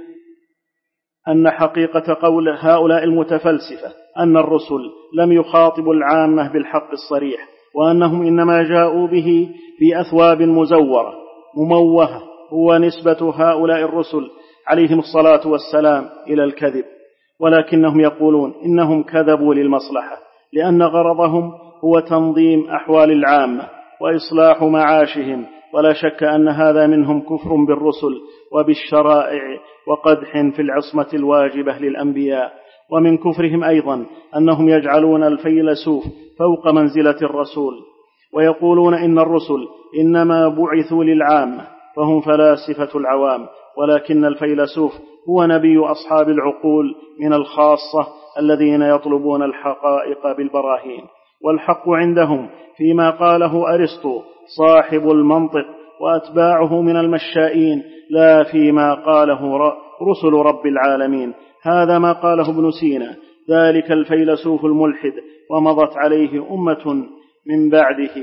أن حقيقة قول هؤلاء المتفلسفة أن الرسل لم يخاطبوا العامة بالحق الصريح، وأنهم إنما جاءوا به في أثواب مزورة مموهة، هو نسبة هؤلاء الرسل عليهم الصلاة والسلام إلى الكذب، ولكنهم يقولون إنهم كذبوا للمصلحة، لأن غرضهم هو تنظيم أحوال العامة وإصلاح معاشهم، ولا شك أن هذا منهم كفر بالرسل وبالشرائع وقدح في العصمة الواجبة للأنبياء. ومن كفرهم أيضا أنهم يجعلون الفيلسوف فوق منزلة الرسول، ويقولون إن الرسل إنما بعثوا للعامة فهم فلاسفة العوام، ولكن الفيلسوف هو نبي أصحاب العقول من الخاصة الذين يطلبون الحقائق بالبراهين. والحق عندهم فيما قاله أرسطو صاحب المنطق وأتباعه من المشائين، لا فيما قاله رسل رب العالمين. هذا ما قاله ابن سينا، ذلك الفيلسوف الملحد، ومضت عليه أمة من بعده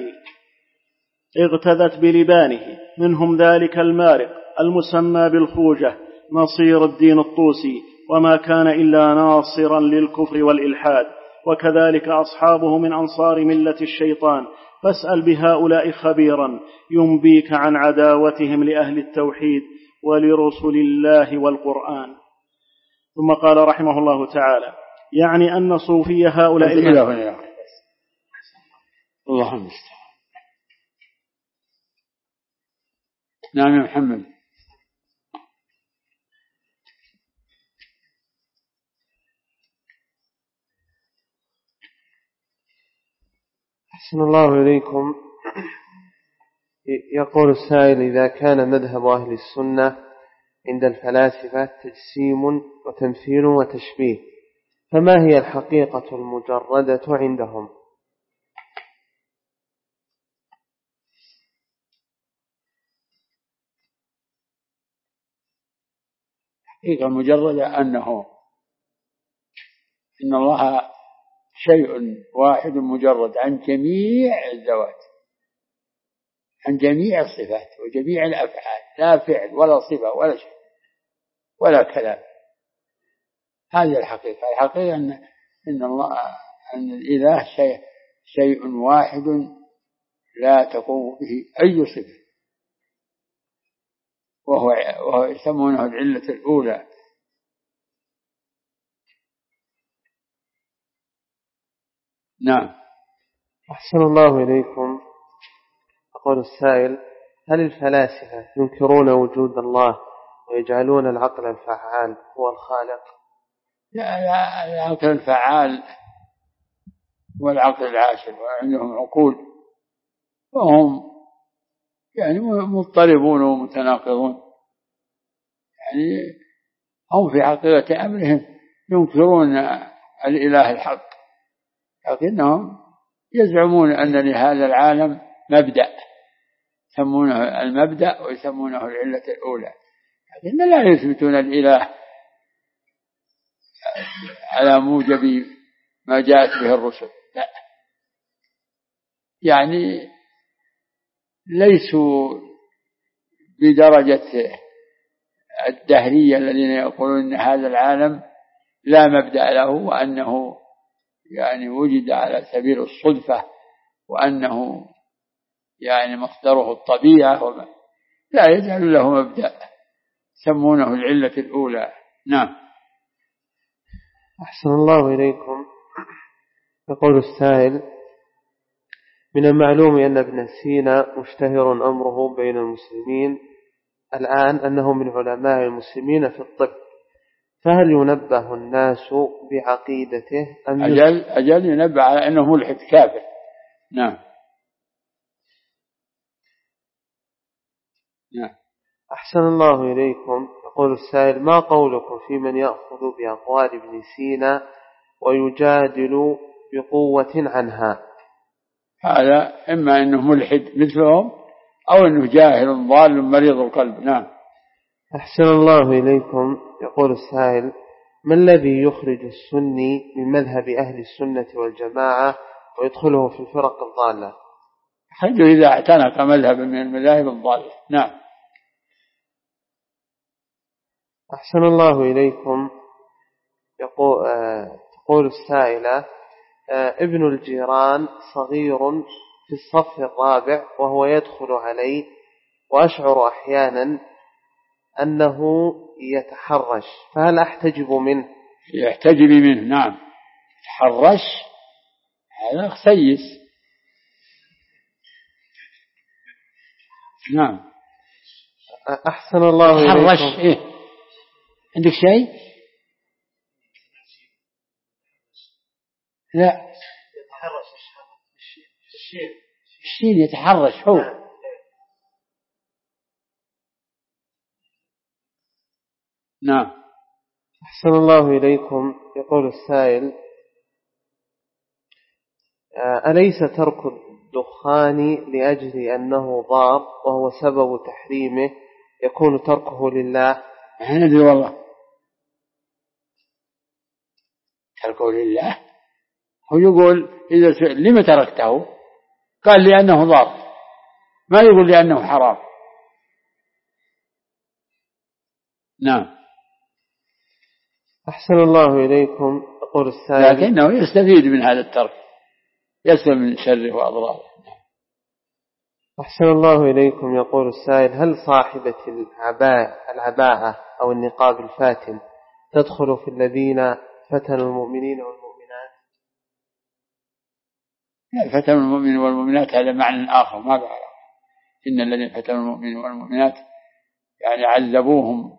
اغتدت بلبانه، منهم ذلك المارق المسمى بالخوجة نصير الدين الطوسي، وما كان إلا ناصرا للكفر والإلحاد، وكذلك أصحابه من أنصار ملة الشيطان. فاسأل بهؤلاء خبيرا ينبيك عن عداوتهم لأهل التوحيد ولرسل الله والقرآن. ثم قال رحمه الله تعالى: يعني أن صوفي هؤلاء اللهم استعان. نعم يا محمد. أحسن الله إليكم. يقول السائل: إذا كان مذهب أهل السنة عند الفلاسفة تجسيم وتمثيل وتشبيه، فما هي الحقيقة المجردة عندهم؟ الحقيقة المجردة إن الله شيء واحد مجرد عن جميع الذوات، عن جميع الصفات وجميع الأفعال، لا فعل ولا صفة ولا شيء ولا كلام. هذه الحقيقة. الحقيقة أن الإله شيء واحد لا تقوم به أي صفة، وهو يسمونه العلة الأولى. نعم. أحسن الله إليكم. أقول السائل: هل الفلاسفة ينكرون وجود الله ويجعلون العقل الفعال هو الخالق؟ لا، العقل الفعال والعقل العاشر، وعندهم عقول وهم يعني مضطربون ومتناقضون، يعني هم في حقيقة أمرهم ينكرون الإله الحق، لكنهم يزعمون أن لهذا العالم مبدأ يسمونه المبدأ ويسمونه العلة الأولى، لكن لا يثبتون الإله على موجب ما جاءت به الرسل، لا، يعني ليسوا بدرجة الدهرية الذين يقولون أن هذا العالم لا مبدأ له، وأنه يعني وجد على سبيل الصدفة، وأنه يعني مصدره الطبيعة، لا يجعل له مبدأ، يسمونه العلة الأولى. نعم. أحسن الله إليكم. يقول السائل: من المعلوم أن ابن سينا مشتهر أمره بين المسلمين الآن أنه من علماء المسلمين في الطب، فهل ينبه الناس بعقيدته أم أجل ينبه على أنه ملحد كافر. نعم. أحسن الله إليكم. يقول السائل: ما قولكم في من يأخذ بأقوال ابن سينا ويجادل بقوة عنها؟ هذا إما أنه ملحد مثلهم أو أنه جاهل ضال مريض القلب. نعم. أحسن الله إليكم. يقول السائل: ما الذي يخرج السني من مذهب أهل السنة والجماعة ويدخله في الفرق الضالة؟ حيث إذا اعتنق مذهب من المذاهب الضالة. نعم. أحسن الله إليكم. تقول السائلة: ابن الجيران صغير في الصف الرابع وهو يدخل علي، وأشعر أحيانا أنه يتحرش، فهل أحتجب منه؟ يحتجب منه. نعم. يتحرش هذا سيس. نعم. أحسن الله إليكم. يتحرش إيه؟ عندك شيء؟ لا. يتحرش الشين يتحرش هو. نعم. أحسن الله إليكم. يقول السائل: أليس ترك الدخان لأجل أنه ضار وهو سبب تحريمه يكون تركه لله؟ ما ندري والله. تركه لله. هو يقول إذا لما تركته قال لأنه ضار، ما يقول لأنه حرام. نعم. أحسن الله إليكم. يقول السائل: لكنه يستفيد من هذا الترك، يسلم من شره وأضراره. أحسن الله إليكم. يقول السائل: هل صاحبة العباءة أو النقاب الفاتن تدخل في الذين فتنوا المؤمنين والمؤمنات؟ فتنوا المؤمنين والمؤمنات هذا معنى آخر ما بعرف. إن الذين فتنوا المؤمنين والمؤمنات يعني عذبوهم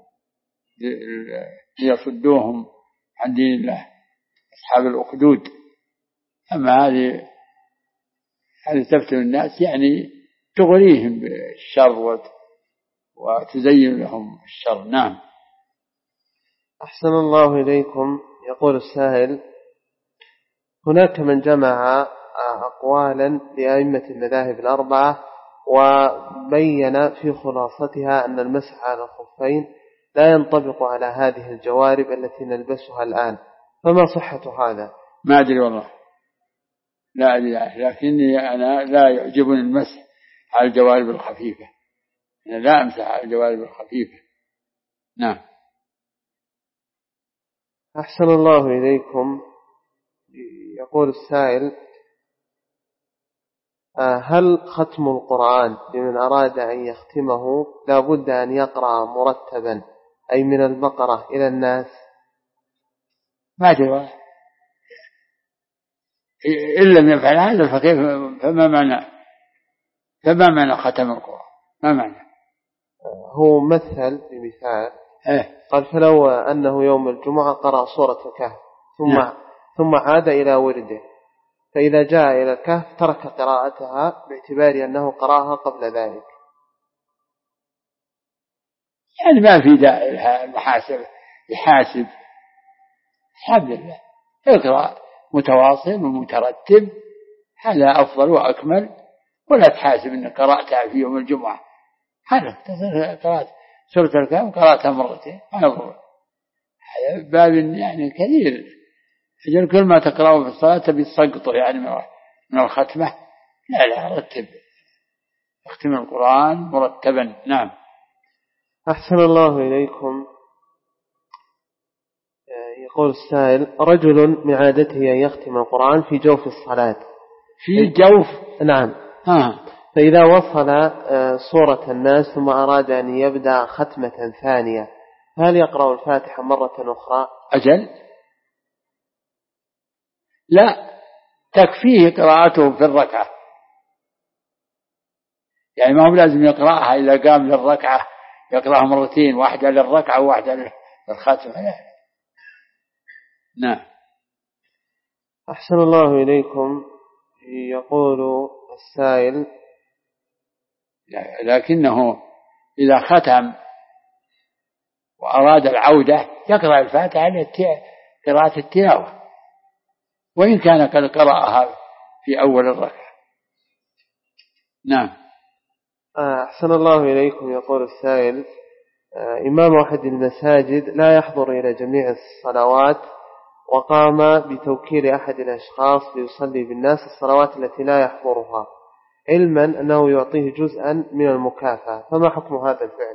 ليصدوهم عن دين الله، أصحاب الأخدود. أما هذه تفتن الناس يعني تغريهم بالشر وتزين لهم الشر. نعم. أحسن الله إليكم. يقول السائل: هناك من جمع أقوالا لأئمة المذاهب الأربعة وبين في خلاصتها أن المسح على الخفين لا ينطبق على هذه الجوارب التي نلبسها الآن، فما صحة هذا؟ ما أدري والله، لا أدري، لكني أنا لا يعجبني المسح على الجوارب الخفيفة، أنا لا أمسح على الجوارب الخفيفة. نعم. أحسن الله إليكم. يقول السائل: هل ختم القرآن لمن أراد أن يختمه لا بد أن يقرأ مرتبا أي من البقرة إلى الناس؟ ما أدري، إن لم يفعل هذا فكيف؟ فما معنى ختم القرآن؟ ما معنى؟ هو مثل بمثال قال: فلو أنه يوم الجمعة قرأ سورة الكهف ثم عاد إلى ورده، فإذا جاء إلى الكهف ترك قراءتها باعتبار أنه قرأها قبل ذلك. يعني ما في داعي المحاسبة، يحاسب الحمد لله، اقرأ متواصل ومترتب، هذا أفضل وأكمل، ولا تحاسب أنك قرأتها في يوم الجمعة. هذا قرأت سورة الكهف قرأتها مرتين ما يضر، هذا باب يعني كثير. أجل كل ما تقرأه في الصلاة تبي تسقطه يعني من الختمة. لا رتب، اختم القرآن مرتبا. نعم. أحسن الله إليكم. يقول السائل: رجل من عادته أن يختم القرآن في جوف الصلاة. في جوف؟ نعم. فإذا وصل سورة الناس ثم أراد أن يبدأ ختمة ثانية، هل يقرأ الفاتحة مرة أخرى؟ أجل لا، تكفيه قراءته في الركعة، يعني ما هو لازم يقرأها إذا قام للركعة يقرأها مرتين، واحدة للركعة وواحدة للخاتمة. نعم. أحسن الله إليكم. يقول السائل: لكنه إذا ختم وأراد العودة يقرأ الفاتحة قراءة التلاوة، وإن كان قد قرأها في أول الركعة. نعم. أحسن الله إليكم. يقول السائل: إمام أحد المساجد لا يحضر إلى جميع الصلوات، وقام بتوكيل أحد الأشخاص ليصلي بالناس الصلوات التي لا يحضرها، علما أنه يعطيه جزءا من المكافأة، فما حكم هذا الفعل؟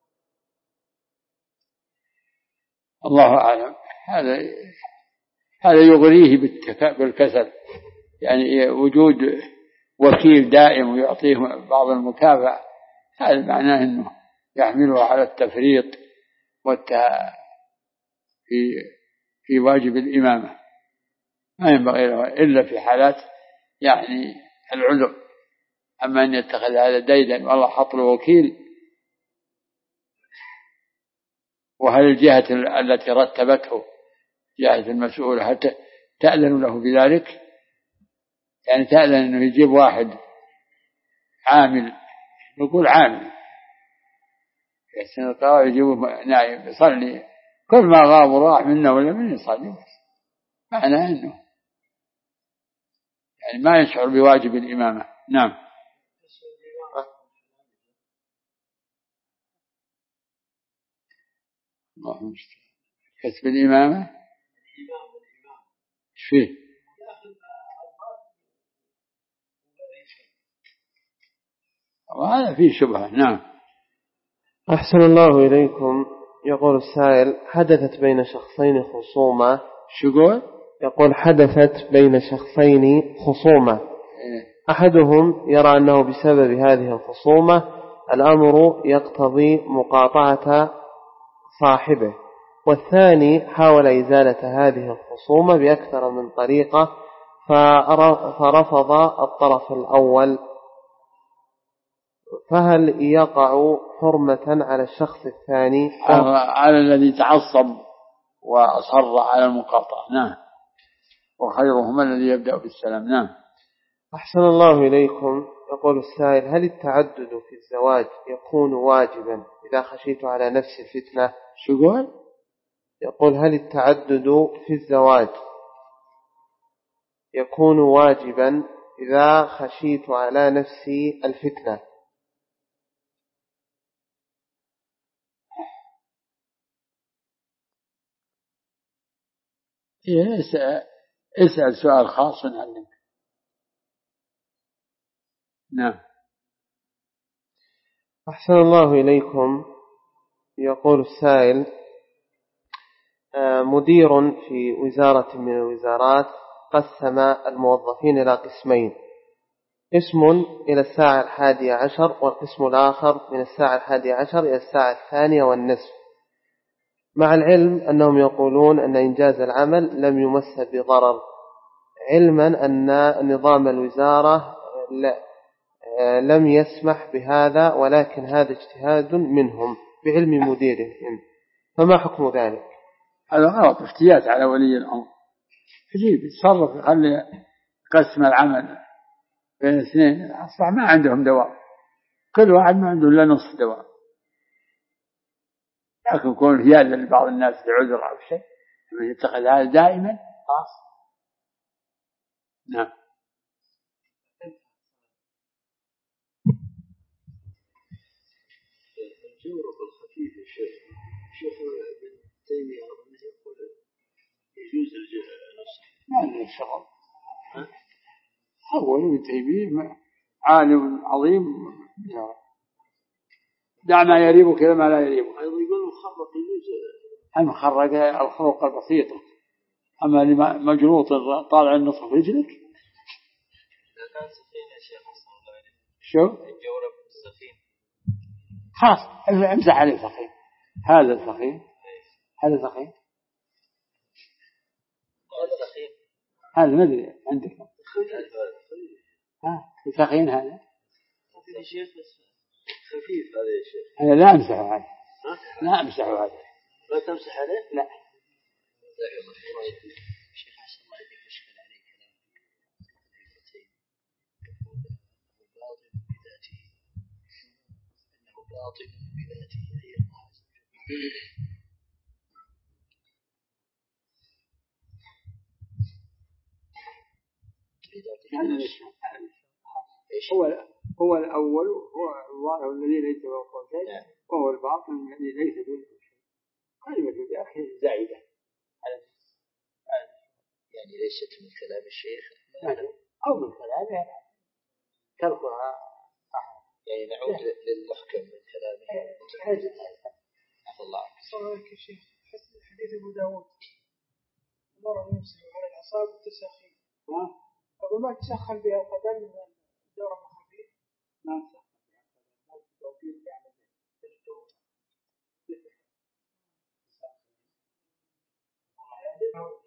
الله أعلم. هذا يغريه بالكسل، يعني وجود وكيل دائم ويعطيه بعض المكافأة، هذا معناه أنه يحمله على التفريط في واجب الإمامة، ما ينبغي له إلا في حالات يعني العذر. أما أن يتخذ هذا ديدا والله حط له وكيل، وهل الجهة التي رتبته جهة المسؤولة هل تأذن له بذلك؟ يعني تأذن أنه يجيب واحد عامل، نقول عامل يحسن القراءة، يجيبه نائم يصلي، كل ما غاب وراح منه ولا من يصلي، معناه أنه يعني ما يشعر بواجب الإمامة. نعم. الله المستعان. كسب الإمامة فيه وهذا فيه شبهة. نعم. أحسن الله إليكم. يقول السائل: حدثت بين شخصين خصومة. يقول حدثت بين شخصين خصومة، أحدهم يرى أنه بسبب هذه الخصومة الأمر يقتضي مقاطعة صاحبه، والثاني حاول إزالة هذه الخصومة بأكثر من طريقة فرفض الطرف الأول، فهل يقع حرمة على الشخص الثاني على الذي تعصب وأصر على المقاطعة؟ نعم. وخيرهما الذي يبدأ بالسلام. نعم. أحسن الله إليكم. يقول السائل: هل التعدد في الزواج يكون واجبا إذا خشيت على نفس الفتنة؟ يقول: هل التعدد في الزواج يكون واجبا إذا خشيت على نفسي الفتنة؟ اسأل سؤال خاص عنك. نعم. أحسن الله إليكم. يقول السائل: مدير في وزارة من الوزارات قسم الموظفين إلى قسمين، قسم إلى الساعة 11 والقسم الآخر من الساعة 11 إلى الساعة 2:30، مع العلم أنهم يقولون أن إنجاز العمل لم يمس بضرر، علما أن نظام الوزارة لم يسمح بهذا، ولكن هذا اجتهاد منهم بعلم مديرهم، فما حكم ذلك؟ هذا غلط، افتيات على ولي الأمر، يتصرف يخلي قسم العمل بين اثنين، أصبح ما عندهم دوام، كل واحد ما عنده إلا نصف دوام، لكن يكون هيالا لبعض الناس لعذر أو شيء، من يتخذ هذا دائما خاص. نعم. الجورب الخفيف الشيخ ابن تيمية يقول يجوز النصح. ما له شغل. أول ابن تيمية عالم عظيم، دع ما يريبك إلى ما لا يريبك. أيضا يقول مخرق يجوز. المخرق الخروق البسيطة، أما مجروط طالع النصف في رجلك. إذا كان سخين يا شيخ حسن الله عليك. شو؟ الجورب السخين. خلاص امسح عليه سخين. هذا السخين. هذا سخين. هذا سخين. هذا ما أدري عندك. تسخين هذا يا شيخ بس خفيف هذا يا شيخ. أنا لا أمسحه هذا. لا أمسحه هذا. لا تمسح عليه؟ لا. شيخ أحسن الله يبيك مشكلة عليك أنه باطن بذاته أي الله عز وجل. هو الأول هو الله الذي ليس فوقه شيء وهو الباطن الذي ليس دونه شيء. كلمة الآخر زائدة يعني ليست من كلام الشيخ أو من كلامه تركها يعني نعود للمحكم من كلامه. عفى الله عنك. صلى الله عليه شيخ. حديث أبو داود مرة يمسح على الأعصاب التسخين. أقول ما تسخن بها القدم من الدورة الخفيف ما تسخن.